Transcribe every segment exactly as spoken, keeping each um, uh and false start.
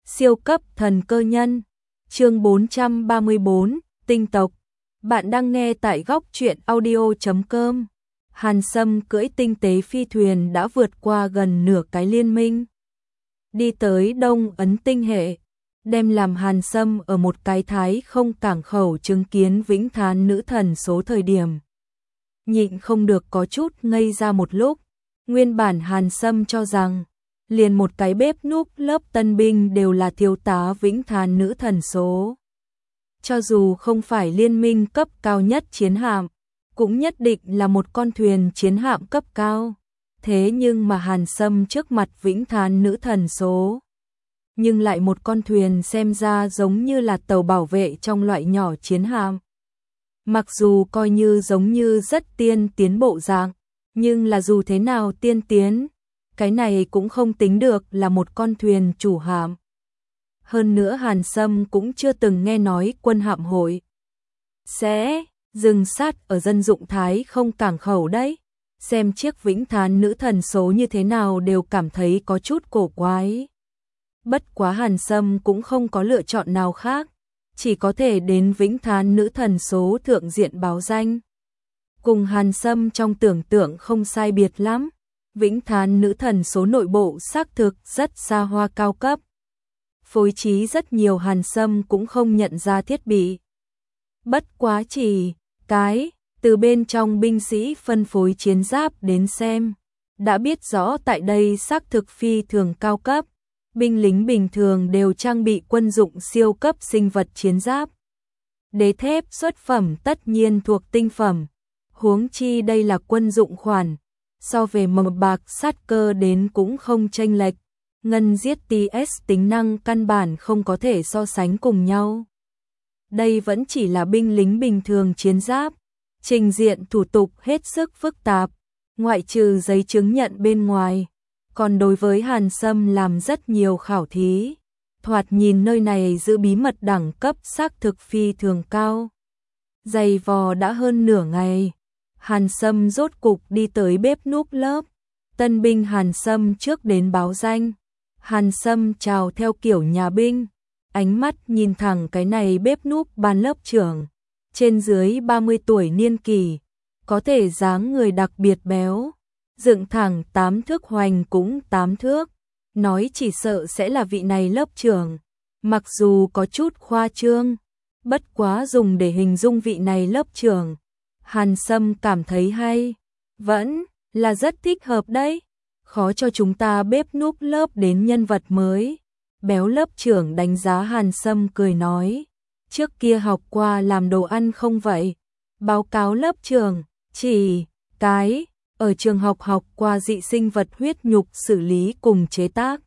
Siêu cấp thần cơ nhân. Chương bốn trăm ba mươi bốn, tinh tộc. Bạn đang nghe tại góc truyện audio chấm com. Hàn Sâm cưỡi tinh tế phi thuyền đã vượt qua gần nửa cái liên minh, đi tới Đông Ấn tinh hệ, đem làm Hàn Sâm ở một cái thái không cảng khẩu chứng kiến vĩnh thán nữ thần số thời điểm. Nhịn không được có chút ngây ra một lúc. Nguyên bản Hàn Sâm cho rằng liền một cái bếp núc lớp tân binh đều là thiếu tá vĩnh thán nữ thần số. Cho dù không phải liên minh cấp cao nhất chiến hạm, cũng nhất định là một con thuyền chiến hạm cấp cao. Thế nhưng mà Hàn Sâm trước mặt vĩnh thán nữ thần số, nhưng lại một con thuyền xem ra giống như là tàu bảo vệ trong loại nhỏ chiến hạm. Mặc dù coi như giống như rất tiên tiến bộ dạng, nhưng là dù thế nào tiên tiến, cái này cũng không tính được là một con thuyền chủ hạm. Hơn nữa Hàn Sâm cũng chưa từng nghe nói quân hạm hội sẽ dừng sát ở dân dụng thái không cảng khẩu đấy. Xem chiếc vĩnh thán nữ thần số như thế nào đều cảm thấy có chút cổ quái. Bất quá Hàn Sâm cũng không có lựa chọn nào khác, chỉ có thể đến vĩnh thán nữ thần số thượng diện báo danh. Cùng Hàn Sâm trong tưởng tượng không sai biệt lắm, vĩnh thán nữ thần số nội bộ xác thực rất xa hoa cao cấp. Phối trí rất nhiều Hàn Sâm cũng không nhận ra thiết bị. Bất quá chỉ cái từ bên trong binh sĩ phân phối chiến giáp đến xem, đã biết rõ tại đây xác thực phi thường cao cấp. Binh lính bình thường đều trang bị quân dụng siêu cấp sinh vật chiến giáp. Đế thép xuất phẩm tất nhiên thuộc tinh phẩm, huống chi đây là quân dụng khoản, so về mầm bạc sát cơ đến cũng không chênh lệch. Ngân giết tê ét tính năng căn bản không có thể so sánh cùng nhau. Đây vẫn chỉ là binh lính bình thường chiến giáp, trình diện thủ tục hết sức phức tạp, ngoại trừ giấy chứng nhận bên ngoài. Còn đối với Hàn Sâm làm rất nhiều khảo thí, thoạt nhìn nơi này giữ bí mật đẳng cấp xác thực phi thường cao. Dày vò đã hơn nửa ngày, Hàn Sâm rốt cục đi tới bếp núc lớp. Tân binh Hàn Sâm trước đến báo danh. Hàn Sâm chào theo kiểu nhà binh, ánh mắt nhìn thẳng cái này bếp núc ban lớp trưởng, trên dưới ba mươi tuổi niên kỳ, có thể dáng người đặc biệt béo, dựng thẳng tám thước hoành cũng tám thước, nói chỉ sợ sẽ là vị này lớp trưởng. Mặc dù có chút khoa trương, bất quá dùng để hình dung vị này lớp trưởng, Hàn Sâm cảm thấy hay, vẫn là rất thích hợp đấy. Khó cho chúng ta bếp núc lớp đến nhân vật mới. Béo lớp trưởng đánh giá Hàn Sâm cười nói, trước kia học qua làm đồ ăn không vậy? Báo cáo lớp trưởng, chỉ cái ở trường học học qua dị sinh vật huyết nhục xử lý cùng chế tác.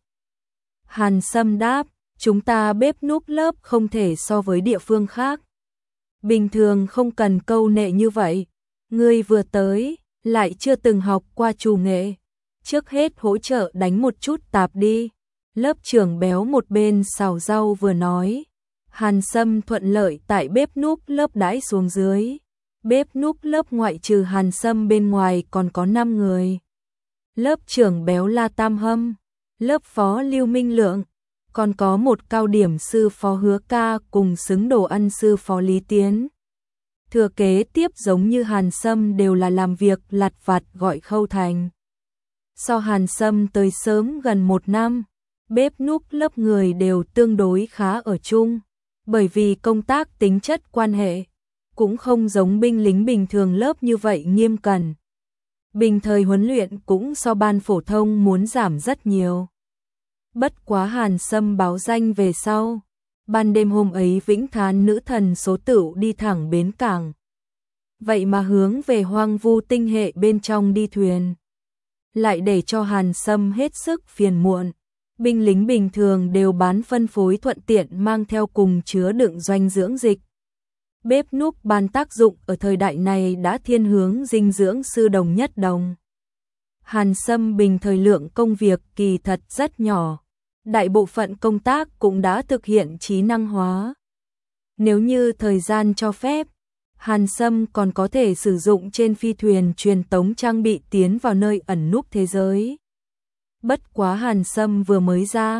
Hàn Sâm đáp, chúng ta bếp núc lớp không thể so với địa phương khác. Bình thường không cần câu nệ như vậy. Ngươi vừa tới, lại chưa từng học qua chủ nghệ. Trước hết hỗ trợ đánh một chút tạp đi. Lớp trưởng béo một bên xào rau vừa nói. Hàn Sâm thuận lợi tại bếp núc lớp đãi xuống dưới. Bếp núc lớp ngoại trừ Hàn Sâm bên ngoài còn có năm người. Lớp trưởng béo La Tam Hâm, lớp phó Lưu Minh Lượng, còn có một cao điểm sư phó Hứa Ca cùng xứng đồ ăn sư phó Lý Tiến. Thừa kế tiếp giống như Hàn Sâm đều là làm việc lặt vặt gọi khâu thành. So Hàn Sâm tới sớm gần một năm, bếp núc lớp người đều tương đối khá ở chung, bởi vì công tác tính chất quan hệ, cũng không giống binh lính bình thường lớp như vậy nghiêm cẩn. Bình thời huấn luyện cũng so ban phổ thông muốn giảm rất nhiều. Bất quá Hàn Sâm báo danh về sau, ban đêm hôm ấy vĩnh thán nữ thần số tửu đi thẳng bến cảng. Vậy mà hướng về hoang vu tinh hệ bên trong đi thuyền, lại để cho Hàn Sâm hết sức phiền muộn. Binh lính bình thường đều bán phân phối thuận tiện mang theo cùng chứa đựng dinh dưỡng dịch. Bếp núc ban tác dụng ở thời đại này đã thiên hướng dinh dưỡng sư đồng nhất đồng. Hàn Sâm bình thời lượng công việc kỳ thật rất nhỏ, đại bộ phận công tác cũng đã thực hiện trí năng hóa. Nếu như thời gian cho phép, Hàn Sâm còn có thể sử dụng trên phi thuyền truyền tống trang bị tiến vào nơi ẩn núp thế giới. Bất quá Hàn Sâm vừa mới ra,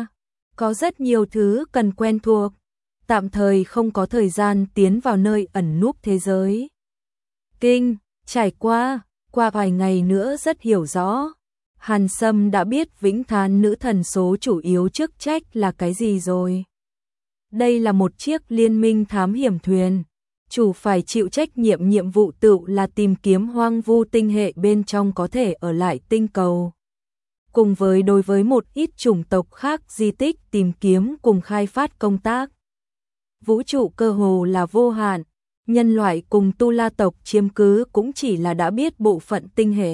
Có rất nhiều thứ cần quen thuộc, tạm thời không có thời gian tiến vào nơi ẩn núp thế giới. Kinh, trải qua, qua vài ngày nữa rất hiểu rõ. Hàn Sâm đã biết Vĩnh Thán nữ thần số chủ yếu chức trách là cái gì rồi. Đây là một chiếc liên minh thám hiểm thuyền. Chủ phải chịu trách nhiệm nhiệm vụ tự là tìm kiếm hoang vu tinh hệ bên trong có thể ở lại tinh cầu. Cùng với đối với một ít chủng tộc khác di tích tìm kiếm cùng khai phát công tác. Vũ trụ cơ hồ là vô hạn, nhân loại cùng tu la tộc chiếm cứ cũng chỉ là đã biết bộ phận tinh hệ.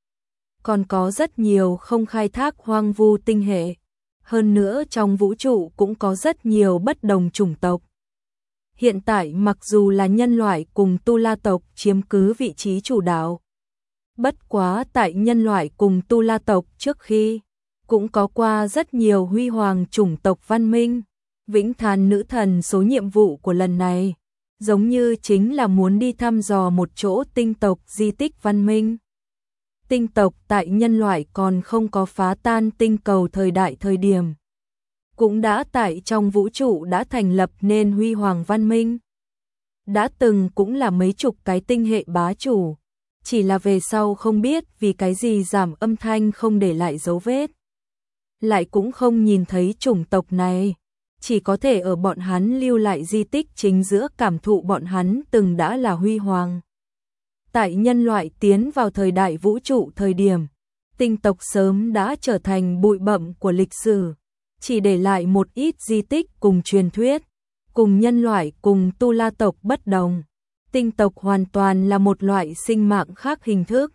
Còn có rất nhiều không khai thác hoang vu tinh hệ. Hơn nữa trong vũ trụ cũng có rất nhiều bất đồng chủng tộc. Hiện tại mặc dù là nhân loại cùng tu la tộc chiếm cứ vị trí chủ đạo. Bất quá tại nhân loại cùng tu la tộc trước khi, cũng có qua rất nhiều huy hoàng chủng tộc văn minh. Vĩnh Thán nữ thần số nhiệm vụ của lần này, giống như chính là muốn đi thăm dò một chỗ tinh tộc di tích văn minh. Tinh tộc tại nhân loại còn không có phá tan tinh cầu thời đại thời điểm. Cũng đã tại trong vũ trụ đã thành lập nên huy hoàng văn minh. Đã từng cũng là mấy chục cái tinh hệ bá chủ. Chỉ là về sau không biết vì cái gì giảm âm thanh không để lại dấu vết. Lại cũng không nhìn thấy chủng tộc này. Chỉ có thể ở bọn hắn lưu lại di tích chính giữa cảm thụ bọn hắn từng đã là huy hoàng. Tại nhân loại tiến vào thời đại vũ trụ thời điểm, tinh tộc sớm đã trở thành bụi bặm của lịch sử, chỉ để lại một ít di tích cùng truyền thuyết, cùng nhân loại cùng tu la tộc bất đồng. Tinh tộc hoàn toàn là một loại sinh mạng khác hình thức.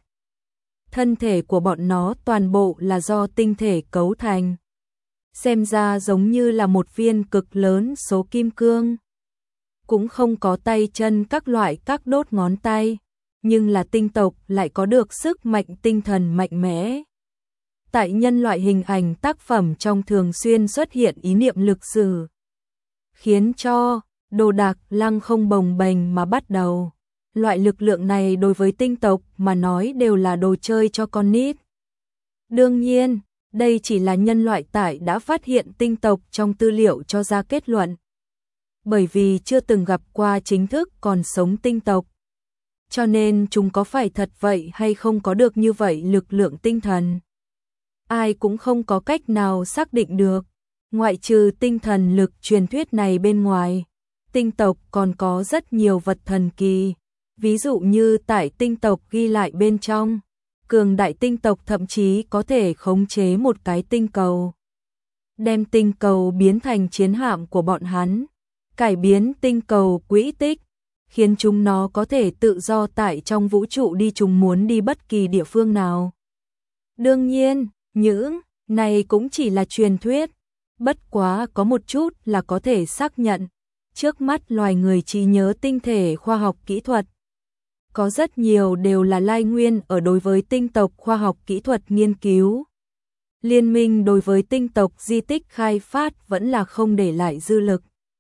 Thân thể của bọn nó toàn bộ là do tinh thể cấu thành. Xem ra giống như là một viên cực lớn số kim cương. Cũng không có tay chân các loại các đốt ngón tay. Nhưng là tinh tộc lại có được sức mạnh tinh thần mạnh mẽ. Tại nhân loại hình ảnh tác phẩm trong thường xuyên xuất hiện ý niệm lực sử. Khiến cho đồ đạc lăng không bồng bềnh mà bắt đầu. Loại lực lượng này đối với tinh tộc mà nói đều là đồ chơi cho con nít. Đương nhiên, đây chỉ là nhân loại tại đã phát hiện tinh tộc trong tư liệu cho ra kết luận. Bởi vì chưa từng gặp qua chính thức còn sống tinh tộc. Cho nên chúng có phải thật vậy hay không có được như vậy lực lượng tinh thần. Ai cũng không có cách nào xác định được. Ngoại trừ tinh thần lực truyền thuyết này bên ngoài, tinh tộc còn có rất nhiều vật thần kỳ. Ví dụ như tại tinh tộc ghi lại bên trong, cường đại tinh tộc thậm chí có thể khống chế một cái tinh cầu. Đem tinh cầu biến thành chiến hạm của bọn hắn, cải biến tinh cầu quỹ tích, khiến chúng nó có thể tự do tại trong vũ trụ đi chúng muốn đi bất kỳ địa phương nào. Đương nhiên, những này cũng chỉ là truyền thuyết, bất quá có một chút là có thể xác nhận. Trước mắt loài người trí nhớ tinh thể khoa học kỹ thuật. Có rất nhiều đều là lai nguyên ở đối với tinh tộc khoa học kỹ thuật nghiên cứu. Liên minh đối với tinh tộc di tích khai phát vẫn là không để lại dư lực.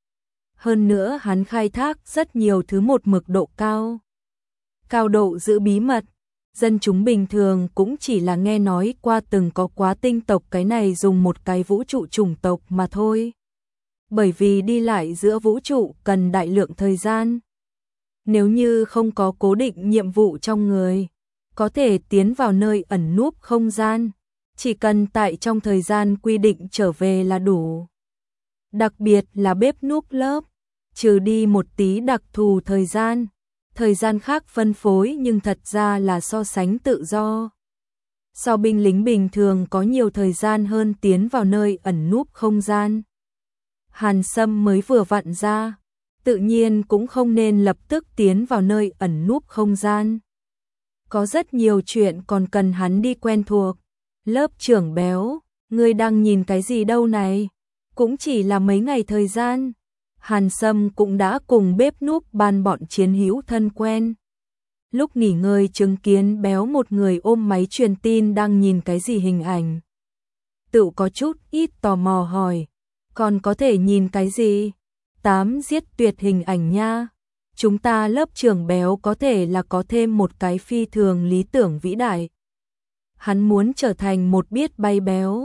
Hơn nữa hắn khai thác rất nhiều thứ một mực độ cao. Cao độ giữ bí mật, dân chúng bình thường cũng chỉ là nghe nói qua từng có quá tinh tộc cái này dùng một cái vũ trụ chủng tộc mà thôi. Bởi vì đi lại giữa vũ trụ cần đại lượng thời gian. Nếu như không có cố định nhiệm vụ trong người, có thể tiến vào nơi ẩn núp không gian, chỉ cần tại trong thời gian quy định trở về là đủ. Đặc biệt là bếp núp lớp, trừ đi một tí đặc thù thời gian, thời gian khác phân phối nhưng thật ra là so sánh tự do. So binh lính bình thường có nhiều thời gian hơn tiến vào nơi ẩn núp không gian. Hàn Sâm mới vừa vặn ra, tự nhiên cũng không nên lập tức tiến vào nơi ẩn núp không gian. Có rất nhiều chuyện còn cần hắn đi quen thuộc. Lớp trưởng béo, ngươi đang nhìn cái gì đâu này? Cũng chỉ là mấy ngày thời gian. Hàn Sâm cũng đã cùng bếp núp ban bọn chiến hữu thân quen. Lúc nghỉ ngơi chứng kiến béo một người ôm máy truyền tin đang nhìn cái gì hình ảnh. Tự có chút ít tò mò hỏi, còn có thể nhìn cái gì? Tám giết tuyệt hình ảnh nha. Chúng ta lớp trưởng béo có thể là có thêm một cái phi thường lý tưởng vĩ đại. Hắn muốn trở thành một biết bay béo.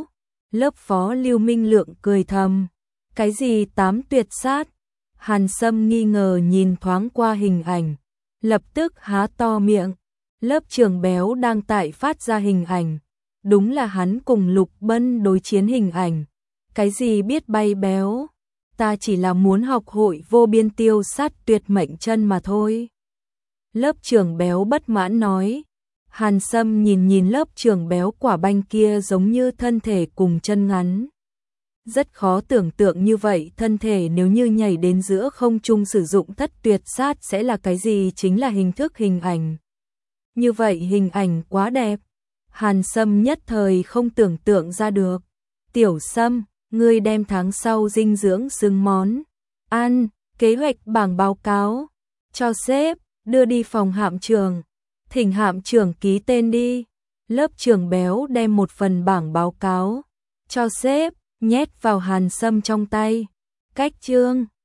Lớp phó Lưu Minh Lượng cười thầm. Cái gì tám tuyệt sát? Hàn Sâm nghi ngờ nhìn thoáng qua hình ảnh, lập tức há to miệng. Lớp trưởng béo đang tại phát ra hình ảnh. Đúng là hắn cùng Lục Bân đối chiến hình ảnh. Cái gì biết bay béo? Ta chỉ là muốn học hội vô biên tiêu sát tuyệt mệnh chân mà thôi. Lớp trưởng béo bất mãn nói. Hàn Sâm nhìn nhìn lớp trưởng béo quả banh kia giống như thân thể cùng chân ngắn. Rất khó tưởng tượng như vậy thân thể nếu như nhảy đến giữa không trung sử dụng thất tuyệt sát sẽ là cái gì, chính là hình thức hình ảnh. Như vậy hình ảnh quá đẹp. Hàn Sâm nhất thời không tưởng tượng ra được. Tiểu Sâm, ngươi đem tháng sau dinh dưỡng xứng món ăn, kế hoạch bảng báo cáo cho sếp, đưa đi phòng hạm trưởng. Thỉnh hạm trưởng ký tên đi. Lớp trưởng béo đem một phần bảng báo cáo cho sếp, nhét vào Hàn Sâm trong tay. Cách chương